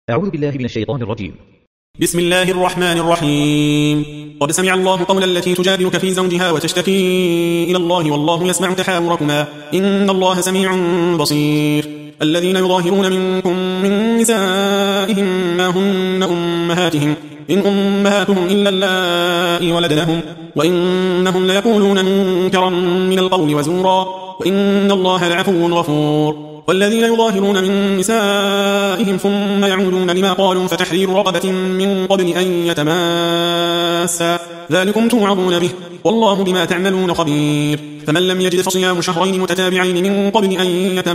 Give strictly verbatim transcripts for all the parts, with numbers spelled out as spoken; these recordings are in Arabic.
أعوذ بالله من الشيطان الرجيم. بسم الله الرحمن الرحيم. قد سمع الله قول التي تجادلك في زوجها وتشتكي إلى الله والله يسمع تحاوركما إن الله سميع بصير. الذين يظاهرون منكم من نسائهم ما هن أمهاتهم إن أمهاتهم إلا اللائي ولدنهم وإنهم ليقولون منكرا من القول وزورا وإن الله لعفو غفور. والذين يظاهرون من نسائهم ثم يعودون لما قالوا فتحرير رقبة من قبل أن يتماسا ذلكم توعظون به والله بما تعملون خبير. فمن لم يجد فصيام شهرين متتابعين من قبل أن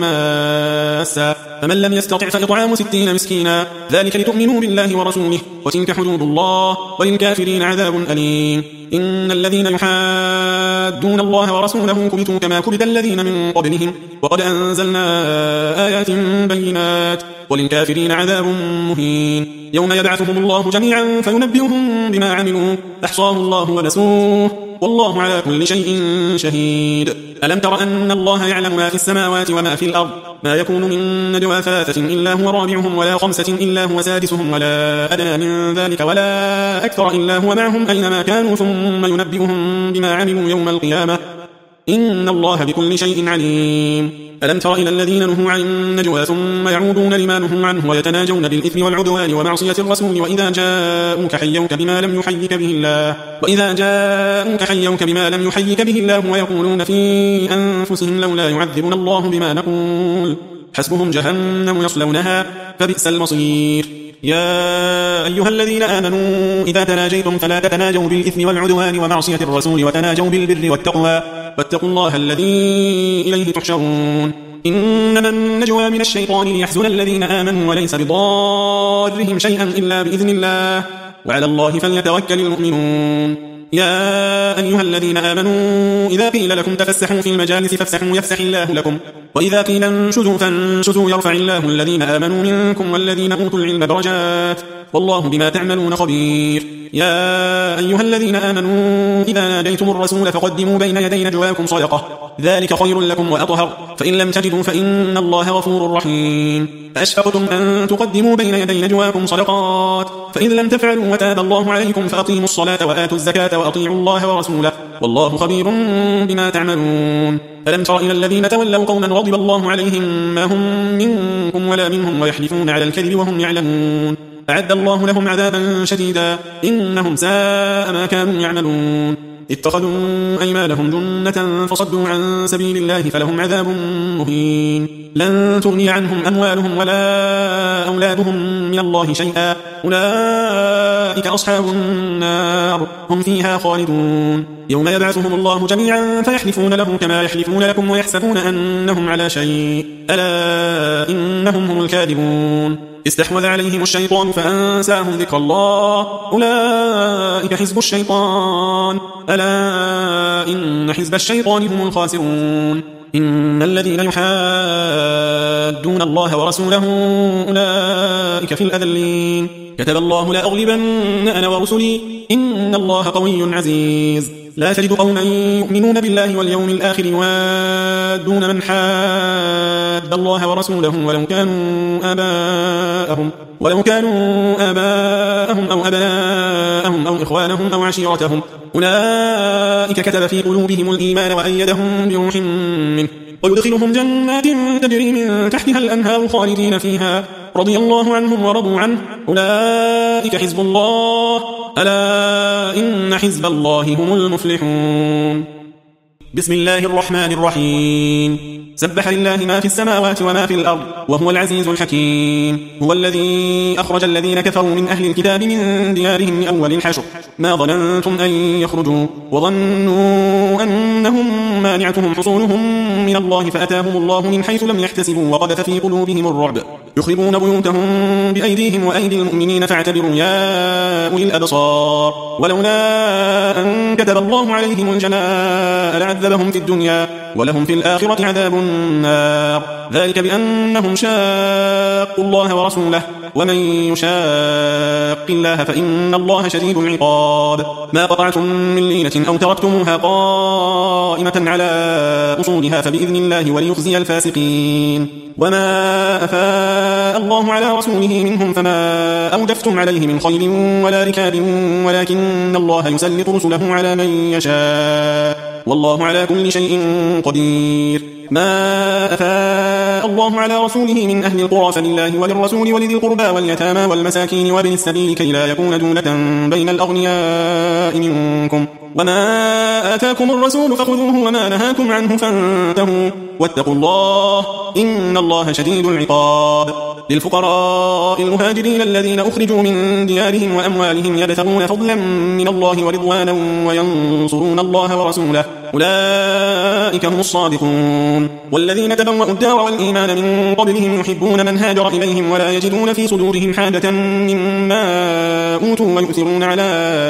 يتماسا فمن لم يستطع فإطعام ستين مسكينا ذلك لتؤمنوا بالله ورسوله وتلك حدود الله وللكافرين عذاب أليم. إن الذين يحادون الله ورسوله كبتوا كما كبت الذين من قبلهم وقد أنزلنا آيات بينات وللكافرين عذاب مهين. يوم يبعثهم الله جميعا فينبئهم بما عملوا أحصاه الله ونسوه والله على كل شيء شهيد. ألم تر أن الله يعلم ما في السماوات وما في الأرض ما يكون من نجوى ثلاثة إلا هو رابعهم ولا خمسة إلا هو سادسهم ولا أدنى من ذلك ولا أكثر إلا هو معهم أينما كانوا ثم ينبئهم بما عملوا يوم القيامة إن الله بكل شيء عليم. ألم تر إلى الذين نهوا عن النجوى ثم يعودون لما نهوا عنه ويتناجون بالإثم والعدوان ومعصية الرسول وإذا جاءوك حيوك بما لم يحيك به الله وإذا جاءوك حيوك بما لم يحيك به الله ويقولون في أنفسهم لولا يعذبنا الله بما نقول حسبهم جهنم يصلونها فبئس المصير. يا أيها الذين آمنوا إذا تناجيتم فلا تتناجوا بالإثم والعدوان ومعصية الرسول وتناجوا بالبر والتقوى واتقوا الله الذي إليه تحشرون. إنما النجوى من الشيطان ليحزن الذين آمنوا وليس بضارهم شيئا إلا بإذن الله وعلى الله فليتوكل المؤمنون. يا أيها الذين آمنوا إذا قيل لكم تفسحوا في المجالس فافسحوا يفسح الله لكم وإذا قيل انشزوا فانشزوا يرفع الله الذين آمنوا منكم والذين أوتوا العلم درجات والله بما تعملون خبير. يا أيها الذين آمنوا إذا ناجيتم الرسول فقدموا بين يدي نجواكم صدقة ذلك خير لكم وأطهر فإن لم تجدوا فإن الله غفور رحيم. فأشفقتم أن تقدموا بين يدي نجواكم صدقات فإن لم تفعلوا وتاب الله عليكم فأقيموا الصلاة وآتوا الزكاة وأطيعوا الله ورسوله والله خبير بما تعملون. ألم تر إلى الذين تولوا قوما غضب الله عليهم ما هم منكم ولا منهم ويحلفون على الكذب وهم يعلمون أعد الله لهم عذابا شديدا إنهم ساء ما كانوا يعملون. اتخذوا أيمانهم جنة فصدوا عن سبيل الله فلهم عذاب مهين. لن تغني عنهم أموالهم ولا أولادهم من الله شيئا أولئك أصحاب النار هم فيها خالدون. يوم يبعثهم الله جميعا فيحلفون له كما يحلفون لكم ويحسبون أنهم على شيء ألا إنهم هم الكاذبون. استحوذ عليهم الشيطان فأنساهم ذكر الله أولئك حزب الشيطان ألا إن حزب الشيطان هم الخاسرون. إن الذين يحادون الله ورسوله أولئك في الأذلين كتب الله لا أغلبن أنا ورسلي إن الله قوي عزيز. لا تجد قوما يؤمنون بالله واليوم الآخر يوادون من حاد الله ورسوله ولو كانوا آباءهم ولو كانوا آباءهم أو أبناءهم أو إخوانهم أو عشيرتهم أولئك كتب في قلوبهم الإيمان وأيدهم بروح منه ويدخلهم جنات تجري من تحتها الأنهار خالدين فيها رضي الله عنهم ورضوا عنه أولئك حزب الله ألا إن حزب الله هم المفلحون. بسم الله الرحمن الرحيم. سبح لله ما في السماوات وما في الأرض وهو العزيز الحكيم. هو الذي أخرج الذين كفروا من أهل الكتاب من ديارهم لأول الحشر ما ظننتم أن يخرجوا وظنوا أنهم مانعتهم حصولهم من الله فأتاهم الله من حيث لم يحتسبوا وقذف في قلوبهم الرعب يخربون بيوتهم بأيديهم وأيدي المؤمنين فاعتبروا يا أولي الأبصار ولولا أن كتب الله عليهم الجلاء لعذبهم عذبهم في الدنيا ولهم في الآخرة عذاب النار ذلك بأنهم شاقوا الله ورسوله ومن يشاق الله فإن الله شديد العقاب ما قطعتم من لينة أو تركتموها قائمة على أصولها فبإذن الله وليخزي الفاسقين وما أفاء الله على رسوله منهم فما أوجفتم عليه من خيل ولا ركاب ولكن الله يسلط رسله على من يشاء والله على كل شيء قدير ما أفاء الله على رسوله من أهل القرى فلله وللرسول ولذي القربى واليتامى والمساكين وابن السبيل كي لا يكون دولة بين الأغنياء منكم وما آتاكم الرسول فخذوه وما نهاكم عنه فانتهوا واتقوا الله إن الله شديد العقاب للفقراء المهاجرين الذين أخرجوا من ديارهم وأموالهم يبتغون فضلا من الله ورضوانا وينصرون الله ورسوله أولئك هم الصادقون والذين تبوأوا الدار والإيمان من قبلهم يحبون من هاجر إليهم ولا يجدون في صدورهم حاجة مما أوتوا ويؤثرون على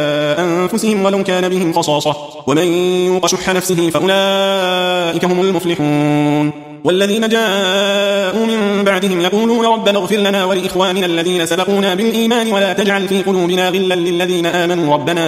أنفسهم ولو كان بهم خصاصة ومن يوق شح نفسه فأولئك هم المفلحون والذين جاءوا من بعدهم يقولون ربنا اغفر لنا ولإخواننا الذين سبقونا بالإيمان ولا تجعل في قلوبنا غلا للذين آمنوا ربنا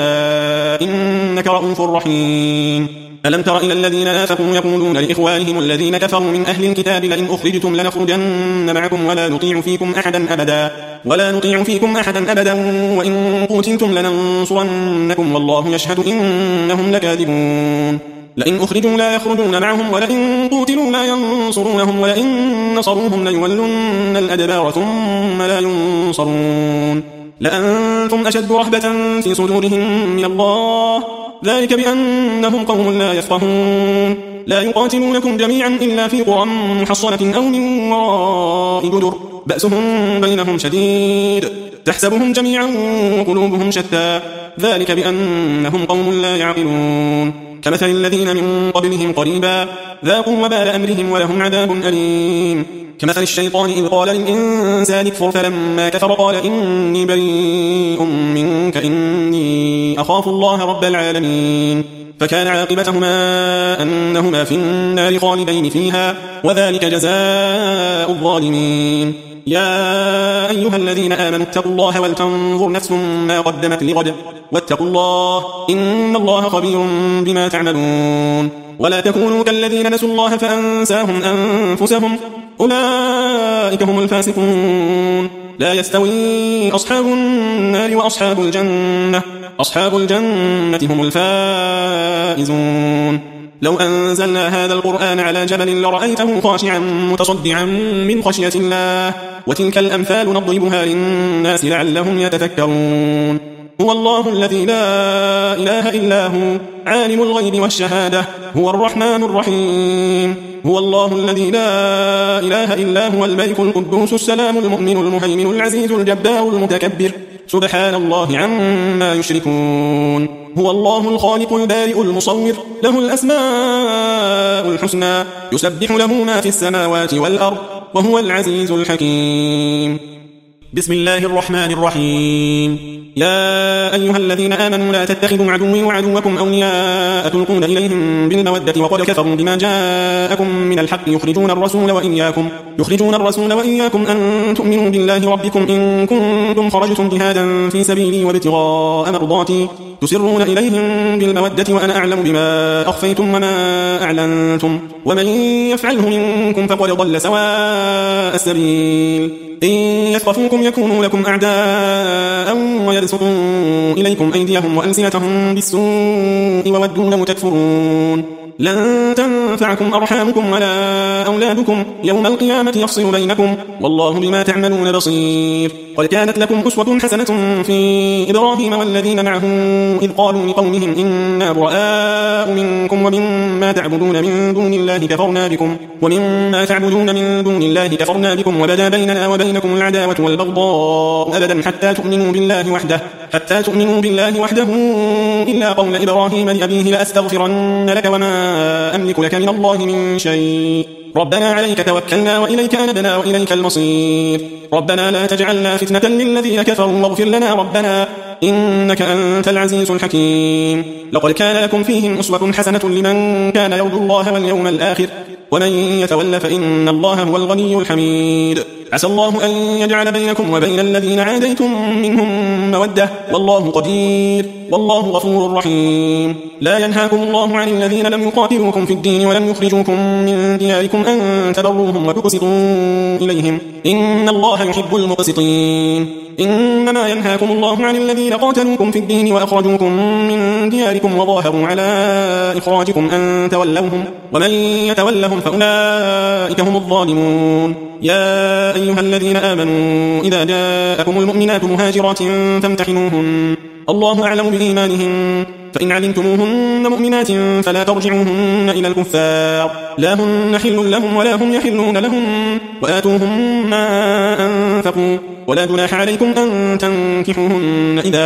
إنك رؤوف رحيم ألم تر إلى الذين نافقوا يقولون لإخوانهم الذين كفروا من أهل الكتاب لئن أخرجتم لنخرجن معكم ولا نطيع فيكم أحدا أبدا ولا نطيع فيكم أحدا أبدا وإن قتلتم لننصرنكم والله يشهد إنهم لكاذبون لئن أخرجوا لا يخرجون معهم ولئن قتلوا لا ينصرونهم ولئن نصروهم ليولن الأدبار ثم لا ينصرون لأنتم أشد رهبة في صدورهم من الله ذلك بأنهم قوم لا يفقهون لا يقاتلونكم جميعا إلا في قرى محصنة أو من وراء جدر بأسهم بينهم شديد تحسبهم جميعا وقلوبهم شتى ذلك بأنهم قوم لا يعقلون كمثل الذين من قبلهم قريبا ذاقوا وبال أمرهم ولهم عذاب أليم كمثل الشيطان إذ قال للإنسان اكفر فلما كفر قال إني بريء منك إني أخاف الله رب العالمين فكان عاقبتهما أنهما في النار خالدين فيها وذلك جزاء الظالمين يا أيها الذين آمنوا اتقوا الله ولتنظر نفس ما قدمت لغد واتقوا الله إن الله خبير بما تعملون ولا تكونوا كالذين نسوا الله فأنساهم أنفسهم أولئك هم الفاسقون لا يستوي أصحاب النار وأصحاب الجنة أصحاب الجنة هم الفائزون لو أنزلنا هذا القرآن على جبل لرأيته خاشعا متصدعا من خشية الله وتلك الأمثال نضربها للناس لعلهم يتفكرون هو الله الذي لا إله إلا هو عالم الغيب والشهادة هو الرحمن الرحيم هو الله الذي لا إله إلا هو الملك القدوس السلام المؤمن المهيمن العزيز الجبار المتكبر سبحان الله عما يشركون هو الله الخالق البارئ المصور له الأسماء الحسنى يسبح له ما في السماوات والأرض وهو العزيز الحكيم بسم الله الرحمن الرحيم يا أيها الذين آمنوا لا تتخذوا عدوي وعدوكم أولياء تلقون إليهم بالمودة وقد كفروا بما جاءكم من الحق يخرجون الرسول وإياكم يخرجون الرسول وإياكم أن تؤمنوا بالله ربكم إن كنتم خرجتم جهادا في سبيلي وابتغاء مرضاتي تسرون إليهم بالمودة وأنا أعلم بما أخفيتم وما أعلنتم ومن يفعله منكم فقد ضل سواء السبيل إن يثقفوكم يكونوا لكم أعداء ويبسطوا إليكم أيديهم وألسنتهم بالسوء وودوا لو تكفرون لن تنفعكم أرحامكم ولا أولادكم يوم القيامة يفصل بينكم والله بما تعملون بصير قد كانت لكم أسوة حسنة في إبراهيم والذين معه إذ قالوا لقومهم إنا براء منكم ومما تعبدون من دون الله كفرنا بكم ومما تعبدون من دون الله كفرنا بكم وبدا بيننا وبينكم العداوة والبغضاء أبدا حتى تؤمنوا بالله وحده حتى تؤمنوا بالله وحده إلا قول إبراهيم لأبيه لأستغفرن لك وما أملك لك من الله من شيء ربنا عليك توكلنا وإليك أنبنا وإليك المصير ربنا لا تجعلنا فتنة للذين كفروا واغفر لنا ربنا إنك أنت العزيز الحكيم. لقد كان لكم فيهم أسوة حسنة لمن كان يرجو الله واليوم الآخر ومن يتول فإن الله هو الغني الحميد. عسى الله أن يجعل بينكم وبين الذين عاديتم منهم مودة والله قدير والله غفور رحيم. لا ينهاكم الله عن الذين لم يقاتلوكم في الدين ولم يخرجوكم من دياركم أن تبروهم وتقسطوا إليهم إن الله يحب المقسطين. إنما ينهاكم الله عن الذين قاتلوكم في الدين وأخرجوكم من دياركم وظاهروا على إخراجكم أن تولوهم ومن يتولهم فأولئك هم الظالمون. يا أيها الذين آمنوا إذا جاءكم المؤمنات مهاجرات فامتحنوهن الله أعلم بإيمانهن فإن علمتموهن مؤمنات فلا ترجعوهن إلى الكفار لا هن حل لهم ولا هم يحلون لهم وآتوهم ما أنفقوا ولا جناح عليكم أن تنكحوهن إذا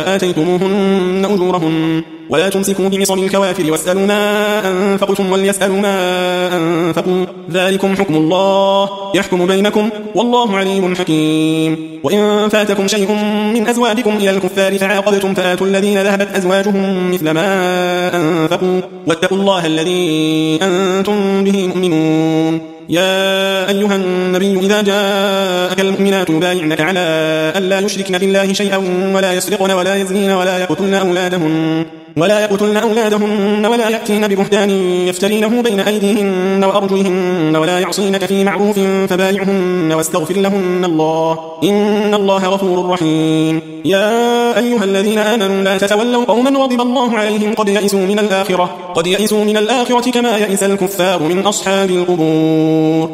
آتيتموهن أجورهن ولا تمسكوا بعصم الكوافر واسألوا ما أنفقتم وليسألوا ما أنفقوا ذلكم حكم الله يحكم بينكم والله عليم حكيم. وإن فاتكم شيء من أزواجكم إلى الكفار فعاقبتم فآتوا الذين ذهبت أزواجهم مثل ما أنفقوا واتقوا الله الذي أنتم به مؤمنون. يا أيها النبي إذا جاءك المؤمنات يبايعنك على ألا يشركن بالله شيئا ولا يسرقن ولا يزنين ولا يقتلن أولادهن ولا يقتلن أولادهن ولا يأتين ببهتان يفترينه بين أيديهن وأرجلهن ولا يعصينك في معروف فبايعهن واستغفر لهن الله إن الله غفور رحيم. يا أيها الذين آمنوا لا تتولوا قوما غضب الله عليهم قد يئسوا من الآخرة قد يئسوا من الآخرة كما يئس الكفار من أصحاب القبور.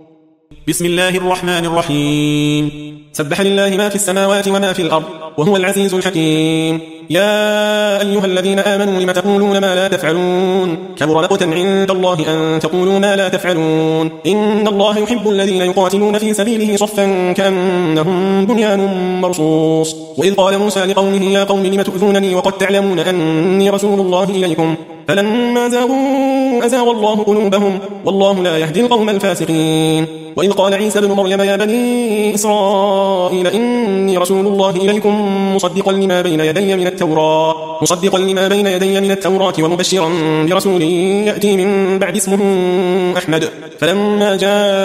بسم الله الرحمن الرحيم. سبح لله ما في السماوات وما في الأرض وهو العزيز الحكيم. يا أيها الذين آمنوا لم تقولون ما لا تفعلون كبر مقتا عند الله أن تقولوا ما لا تفعلون إن الله يحب الذين يقاتلون في سبيله صفا كأنهم بنيان مرصوص. وإذ قال موسى لقومه يا قوم لم تؤذونني وقد تعلمون أني رسول الله إليكم فلما زاغوا أزاغ الله قلوبهم والله لا يهدي القوم الفاسقين. وإذ قال عيسى بن مريم يا بني إسرائيل إني رسول الله إليكم مصدقا لما بين يدي من التوراة مصدقا لما بين يدي من التوراة ومبشرا برسول يأتي من بعد اسمه أحمد فلما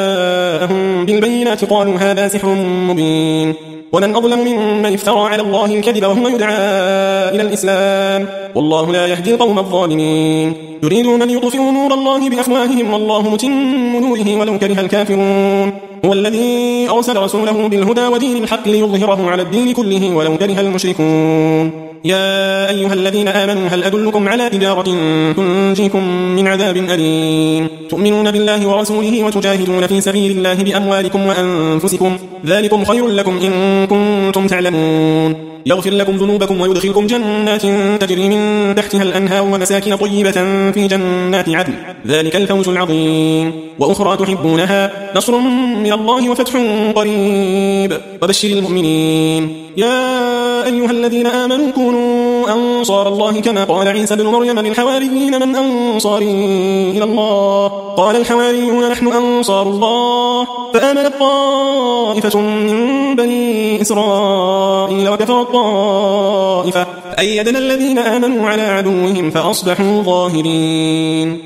جاءهم بالبينات قالوا هذا سحر مبين. ومن أظلم ممن افترى على الله الكذب وهو يدعى إلى الإسلام والله لا يهدي القوم الظالمين. يريدون أن يطفئوا نور الله بأفواههم والله متم نوره ولو كره الكافرون. هو الذي أرسل رسوله بالهدى ودين الحق ليظهره على الدين كله ولو كره المشركون. يا أيها الذين آمنوا هل أدلكم على تجارة تنجيكم من عذاب أليم تؤمنون بالله ورسوله وتجاهدون في سبيل الله بأموالكم وأنفسكم ذلكم خير لكم إن كنتم تعلمون. يغفر لكم ذنوبكم ويدخلكم جنات تجري من تحتها الأنهار ومساكن طيبة في جنات عدن ذلك الفوز العظيم. وأخرى تحبونها نصر من الله وفتح قريب وبشر المؤمنين. يا أيها الذين آمنوا كونوا أنصار الله كما قال عيسى بن مريم للحواريين من أنصاري إلى الله قال الحواريون نحن أنصار الله فآمنت طائفة من بني إسرائيل وكفرت طائفة فأيدنا الذين آمنوا على عدوهم فأصبحوا ظاهرين.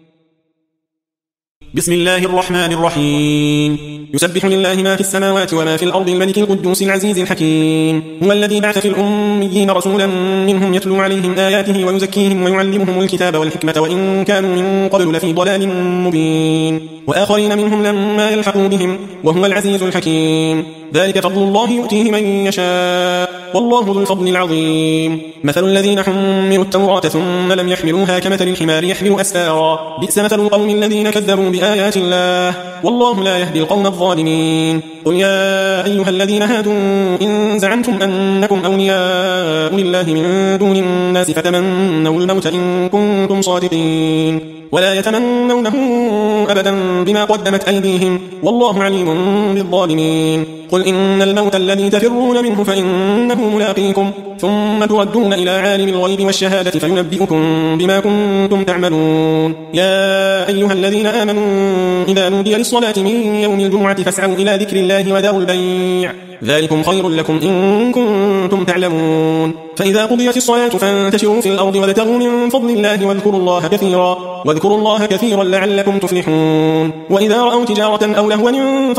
بسم الله الرحمن الرحيم. يسبح لله ما في السماوات وما في الأرض الملك القدوس العزيز الحكيم. هو الذي بعث في الأميين رسولا منهم يتلو عليهم آياته ويزكيهم ويعلمهم الكتاب والحكمة وإن كانوا من قبل لفي ضلال مبين وآخرين منهم لما يلحقوا بهم وهو العزيز الحكيم. ذلك فضل الله يؤتيه من يشاء والله ذو الفضل العظيم. مثل الذين حملوا التوراة ثم لم يحملوها كمثل الحمار يحمل أسفارا بئس مثل القوم الذين كذبوا بآيات الله والله لا يهدي القوم الظالمين. قل يا أيها الذين هادوا إن زعمتم أنكم أولياء لله من دون الناس فتمنوا الموت إن كنتم صادقين ولا يتمنونه أبدا بما قدمت أيديهم والله عليم بالظالمين. قل إن الموت الذي تفرون منه فإنه ملاقيكم ثم تردون إلى عالم الغيب والشهادة فينبئكم بما كنتم تعملون. يا أيها الذين آمنوا إذا نودي للصلاة من يوم الجمعة فاسعوا إلى ذكر الله وذروا البيع ذلكم خير لكم إن كنتم تعلمون. فإذا قضيت الصلاة فانتشروا في الأرض وابتغوا من فضل الله واذكروا الله كثيرا واذكروا الله كثيرا لعلكم تفلحون. وإذا رأوا تجارة أو لهوا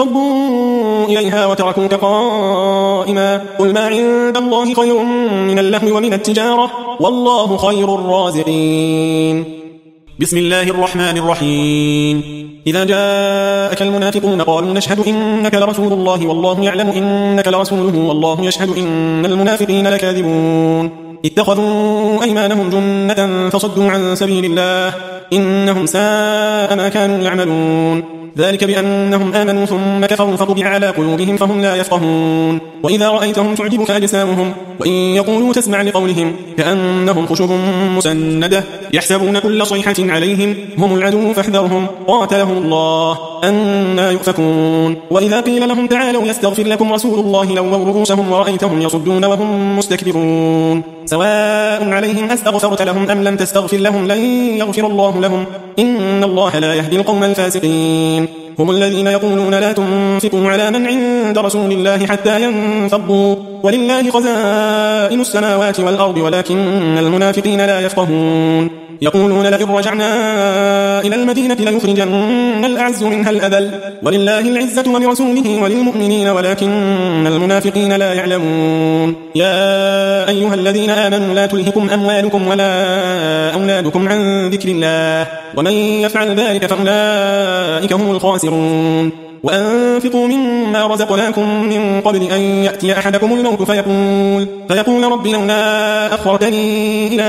انفضوا إليها وتركوك قائما قل ما عند الله خير من اللهو ومن التجارة والله خير الرازقين. بسم الله الرحمن الرحيم. إذا جاءك المنافقون قالوا نشهد إنك لرسول الله والله يعلم إنك لرسوله والله يشهد إن المنافقين لكاذبون. اتخذوا أيمانهم جنة فصدوا عن سبيل الله إنهم ساء ما كانوا يعملون. ذلك بأنهم آمنوا ثم كفروا فطبع على قلوبهم فهم لا يفقهون. وإذا رأيتهم تعجبك أجسامهم وإن يقولوا تسمع لقولهم كأنهم خشب مسندة يحسبون كل صيحة عليهم هم العدو فاحذرهم قاتلهم الله أنى يؤفكون. وإذا قيل لهم تعالوا يستغفر لكم رسول الله لووا رؤوسهم ورأيتهم يصدون وهم مستكبرون. سواء عليهم أستغفرت لهم أم لم تستغفر لهم لن يغفر الله لهم إن الله لا يهدي القوم الفاسقين. هم الذين يقولون لا تنفقوا على من عند رسول الله حتى ينفضوا ولله خزائن السماوات والأرض ولكن المنافقين لا يفقهون. يقولون لئن رجعنا إلى المدينة ليخرجن الأعز منها الأذل ولله العزة ولرسوله وللمؤمنين ولكن المنافقين لا يعلمون. يا أيها الذين آمنوا لا تلهكم أموالكم ولا أولادكم عن ذكر الله ومن يفعل ذلك فأولئك هم الخاسرون. وأنفقوا مما رزقناكم من قبل أن يأتي أحدكم الموت فيقول, فيقول رب لولا أخرتني إلى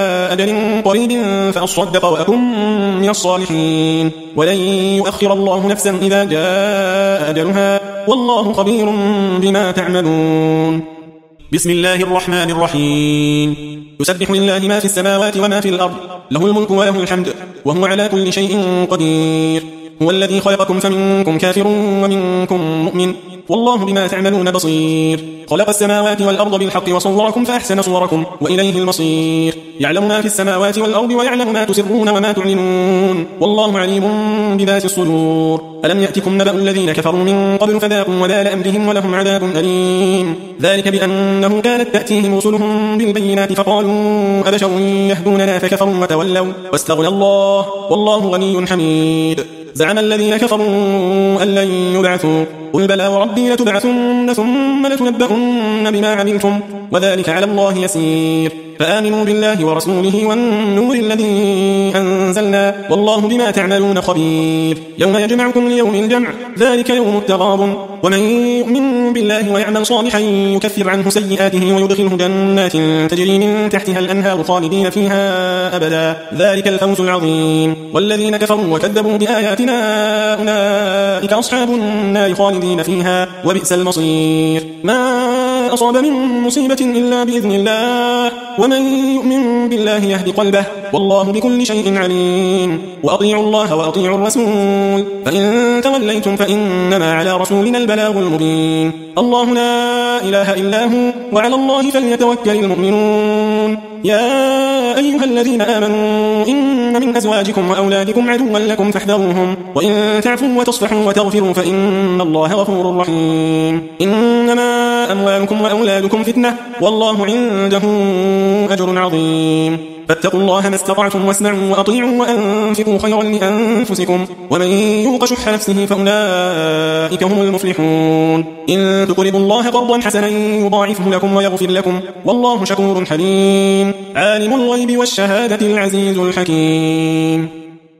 أجل قريب فأصدق وأكن من الصالحين ولن يؤخر الله نفسا إذا جاء أجلها والله خبير بما تعملون. بسم الله الرحمن الرحيم. يسبح لله ما في السماوات وما في الأرض له الملك وله الحمد وهو على كل شيء قدير. هو الذي خلقكم فمنكم كافر ومنكم مؤمن والله بما تعملون بصير. خلق السماوات والأرض بالحق وصوركم فأحسن صوركم وإليه المصير. يعلم ما في السماوات والأرض ويعلم ما تسرون وما تعلنون والله عليم بذات الصدور. ألم يأتكم نبأ الذين كفروا من قبل فذاقوا وبال أمرهم ولهم عذاب أليم. ذلك بأنه كانت تأتيهم رسلهم بالبينات فقالوا أبشر يهدوننا فكفروا وتولوا واستغنى الله والله غني حميد. زعم الذين كفروا أن لن يبعثوا قل بلى وربي لتبعثن ثم لتنبؤن بما عملتم وذلك على الله يسير. فآمنوا بالله ورسوله والنور الذي أنزلنا والله بما تعملون خبير. يوم يجمعكم ليوم الجمع ذلك يوم التغابن ومن يؤمن بالله ويعمل صالحا يكفر عنه سيئاته ويدخله جنات تجري من تحتها الأنهار خالدين فيها أبدا ذلك الفوز العظيم. والذين كفروا وكذبوا بآياتنا أولئك أصحاب النار خالدين فيها وبئس المصير. ما أصاب من مصيبة إلا بإذن الله ومن يؤمن بالله يهدي قلبه والله بكل شيء عليم. وأطيعوا الله وأطيعوا الرسول فإن توليتم فإنما على رسولنا البلاغ المبين. الله لا إله إلا هو وعلى الله فليتوكل المؤمنون. يا أيها الذين آمنوا إن من أزواجكم وأولادكم عدوا لكم فاحذروهم وإن تعفوا وتصفحوا وتغفروا فإن الله غفور رحيم. إنما أموالكم وأولادكم فتنة والله عنده أجر عظيم. فاتقوا الله ما استطعتم واسمعوا وأطيعوا وأنفقوا خيرا لأنفسكم ومن يوق شح نفسه فأولئك هم المفلحون. إن تقرضوا الله قرضا حسنا يضاعفه لكم ويغفر لكم والله شكور حليم. عالم الغيب والشهادة العزيز الحكيم.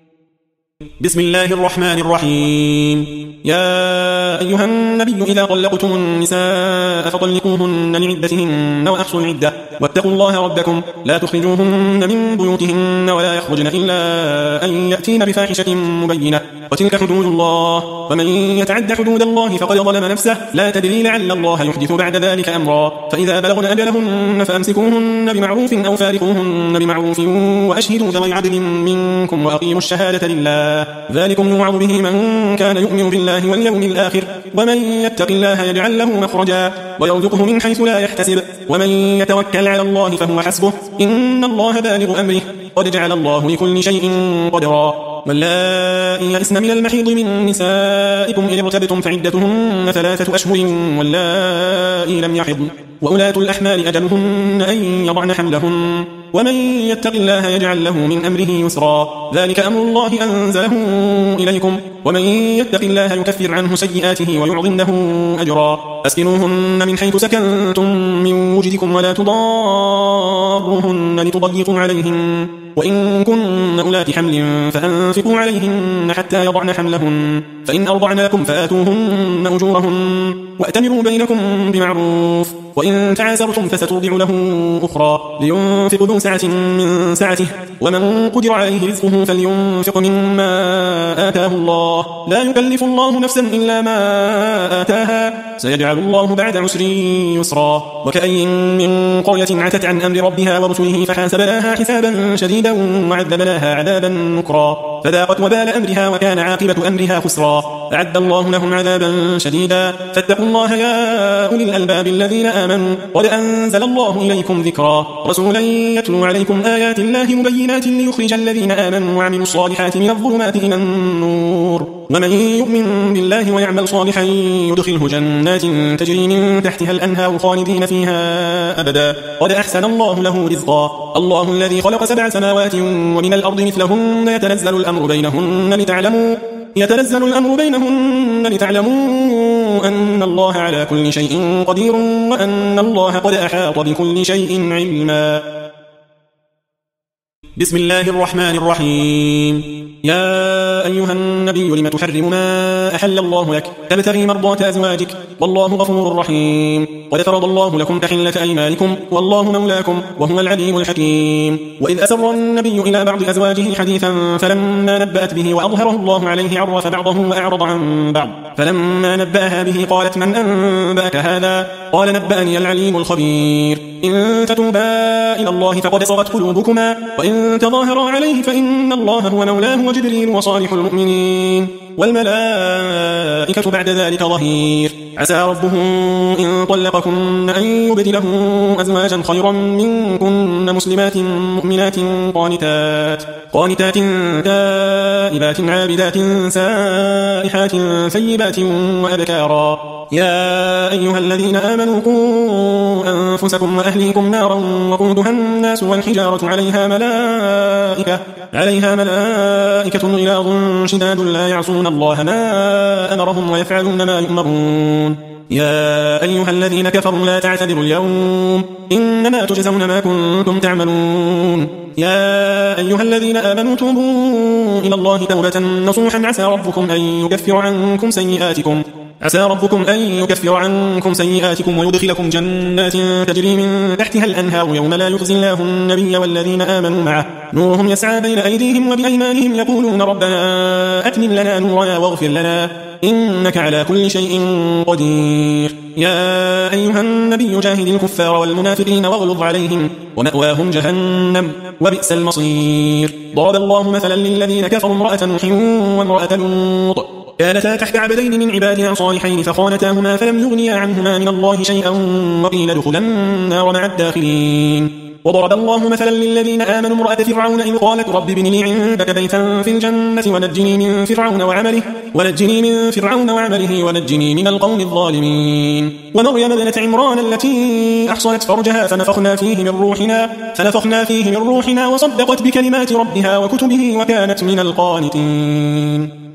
بسم الله الرحمن الرحيم. يا أيها النبي إذا طلقتم النساء فطلقوهن لعدتهن وأحصوا العدة واتقوا الله ربكم لا تخرجوهن من بيوتهن ولا يخرجن إلا أن يأتين بفاحشة مبينة وتلك حدود الله ومن يتعد حدود الله فقد ظلم نفسه لا تدري لعل الله يحدث بعد ذلك أمرا. فإذا بلغن أجلهن فأمسكوهن بمعروف أو فارقوهن بمعروف وأشهدوا ذوي عدل منكم وأقيموا الشهادة لله الله. ذلكم يوعظ به من كان يؤمن بالله واليوم الآخر. ومن يتق الله يجعل له مخرجا ويرزقه من حيث لا يحتسب. ومن يتوكل على الله فهو حسبه. إن الله بالغ أمره قد جعل الله لكل شيء قدرا. واللائي يئسن من المحيض من نسائكم إن ارتبتم فعدتهن ثلاثة أشهر واللائي لم يحضن وأولاة الأحمال أجلهن أن يضعن حملهن. ومن يتق الله يجعل له من أمره يسرا. ذلك أمر الله أنزله إليكم. ومن يتق الله يكفر عنه سيئاته ويعظم له أجرا. أسكنوهن من حيث سكنتم من وجدكم ولا تضاروهن لتضيقوا عليهن. وإن كن أولات حمل فأنفقوا عليهن حتى يضعن حملهن. فإن أرضعن لكم فآتوهن أجورهن وأتمروا بينكم بمعروف. وإن تعاسرتم فسترضع له أخرى لينفق ذو سعة من سعته. ومن قدر عليه رزقه فلينفق مما آتاه الله. لا يكلف الله نفسا إلا ما آتاها. سيجعل الله بعد عسر يسرا. وكأي من قرية عتت عن أمر ربها ورسله فحاسبناها حسابا شديدا وعذبناها عذابا نكرا فذاقت وبال أمرها وكان عاقبة أمرها خسرا. أعد الله لهم عذابا شديدا فاتقوا الله يا أولي الألباب الذين آمنوا قد أنزل الله إليكم ذكرا رسولا يتلو عليكم آيات الله مبينات ليخرج الذين آمنوا وعملوا الصالحات من الظلمات إلى النور. ومن يؤمن بالله ويعمل صالحا يدخله جنات تجري من تحتها الأنهار خالدين فيها أبدا قد أحسن الله له رزقا. الله الذي خلق سبع سماوات ومن الأرض مثلهن يتنزل الأمر بينهن لتعلموا يتنزل الأمر بينهن لتعلموا أن الله على كل شيء قدير وأن الله قد أحاط بكل شيء علما. بسم الله الرحمن الرحيم. يا أيها النبي لم تحرم ما أحل الله لك تبتغي مرضات أزواجك والله غفور رحيم. قد فرض الله لكم تحلة أيمانكم والله مولاكم وهو العليم الحكيم. وإذ أسر النبي إلى بعض أزواجه حديثا فلما نبأت به وأظهره الله عليه عرف بعضه وأعرض عن بعض. فلما نبأها به قالت من أنبأك هذا؟ قال نبأني العليم الخبير. إن تتوبا إلى الله فقد صغت قلوبكما وإن تظاهرا عليه فإن الله هو مولاه وجبريل وصالح المؤمنين والملائكة بعد ذلك ظهير. عسى ربه إن طلقكن أن يبدله أزواجا خيرا منكن مسلمات مؤمنات قانتات قانتات تائبات عابدات سائحات ثيبات وأبكارا. يا أيها الذين آمنوا قوا أنفسكم وأهليكم نارا وقودها الناس والحجارة عليها ملائكة عليها ملائكة غلاظ شداد لا يعصون الله ما أمرهم ويفعلون ما يؤمرون. يا أيها الذين كفروا لا تعتذروا اليوم إنما تجزون ما كنتم تعملون. يا أيها الذين آمنوا توبوا إلى الله توبة نصوحا عسى ربكم أن يكفر عنكم سيئاتكم عسى ربكم أن يكفر عنكم سيئاتكم ويدخلكم جنات تجري من تحتها الأنهار يوم لا يخزي الله النبي والذين آمنوا معه نورهم يسعى بين أيديهم وبأيمانهم يقولون ربنا أتمم لنا نورنا واغفر لنا إنك على كل شيء قدير. يا أيها النبي جاهد الكفار والمنافقين واغلظ عليهم ومأواهم جهنم وبئس المصير. ضرب الله مثلا للذين كفروا امرأة نوح وامرأة لوط كانتا تحت عبدين من عبادنا صالحين فخانتاهما فلم يغنيا عنهما من الله شيئا وقيل ادخلا النار مع الداخلين. وضرب الله مثلا للذين آمنوا امرأة فرعون إذ قالت رب ابن لي عندك بيتا في الجنة ونجني من فرعون وعمله ونجني من فرعون وعمله ونجني من القوم الظالمين. ومريم ابنة عمران التي أحصنت فرجها فنفخنا فيه من روحنا فنفخنا فيه من روحنا وصدقت بكلمات ربها وكتبه وكانت من القانتين.